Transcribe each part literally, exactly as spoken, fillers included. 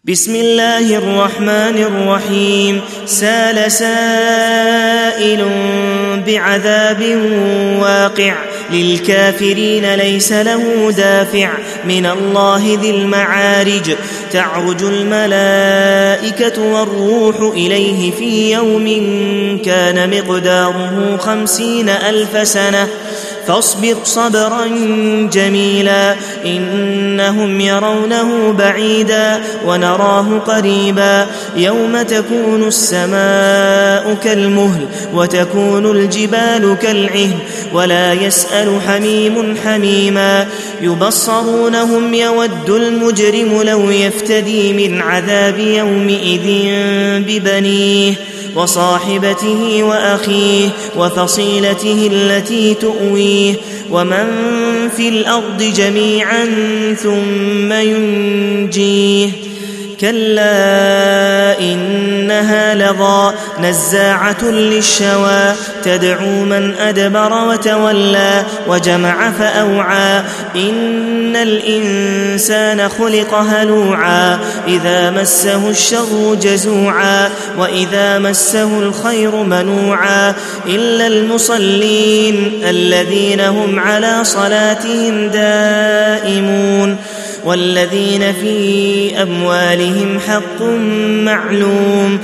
بسم الله الرحمن الرحيم. سال سائل بعذاب واقع للكافرين ليس له دافع من الله ذي المعارج. تعرج الملائكة والروح إليه في يوم كان مقداره خمسين ألف سنة فاصبر صبرا جميلا إنهم يرونه بعيدا ونراه قريبا يوم تكون السماء كالمهل وتكون الجبال كالعهن ولا يسأل حميم حميما يبصرونهم يود المجرم لو يفتدي من عذاب يومئذ ببنيه وصاحبته وأخيه وفصيلته التي تؤويه ومن في الأرض جميعا ثم ينجيه كلا إنها لظى نزاعة للشوى تدعو من أدبر وتولى وجمع فأوعى إن الإنسان خلق هلوعا إذا مسه الشر جزوعا وإذا مسه الخير منوعا إلا المصلين الذين هم على صلاتهم دائمون والذين في أموالهم حق معلوم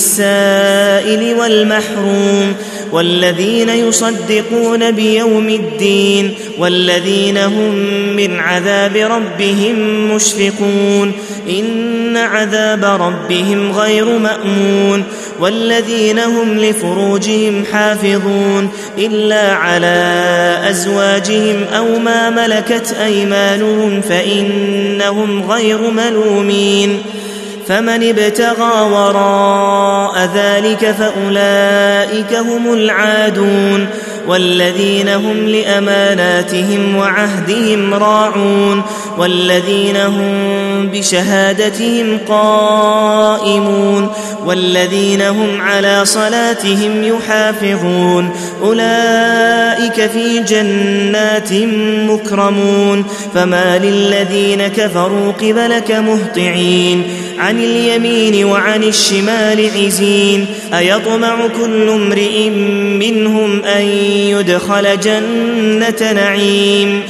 للسائل والمحروم والذين يصدقون بيوم الدين والذين هم من عذاب ربهم مشفقون إن عذاب ربهم غير مأمون والذين هم لفروجهم حافظون إلا على أزواجهم أو ما ملكت أيمانهم فإنهم غير ملومين فمن ابتغى وراء ذلك فأولئك هم العادون والذين هم لأماناتهم وعهدهم راعون والذين هم بشهادتهم قائمون والذين هم على صلاتهم يحافظون أولئك في جنات مكرمون فما للذين كفروا قبلك مهطعين عن اليمين وعن الشمال عزين أيطمع كل امرئ منهم أن يدخل جنة نعيم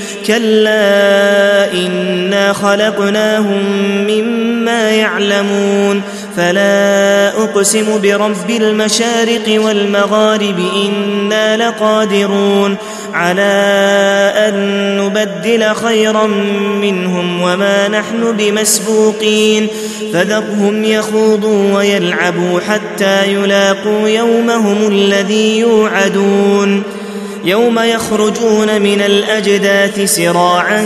كلا إنا خلقناهم مما يعلمون فلا أقسم برب المشارق والمغارب إنا لقادرون على أن نبدل خيرا منهم وما نحن بمسبوقين فذرهم يخوضوا ويلعبوا حتى يلاقوا يومهم الذي يوعدون يوم يخرجون من الأجداث سراعا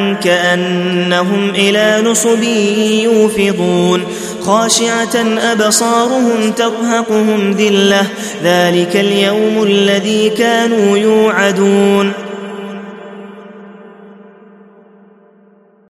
كأنهم إلى نصب يوفضون خاشعة أبصارهم ترهقهم ذلة ذلك اليوم الذي كانوا يوعدون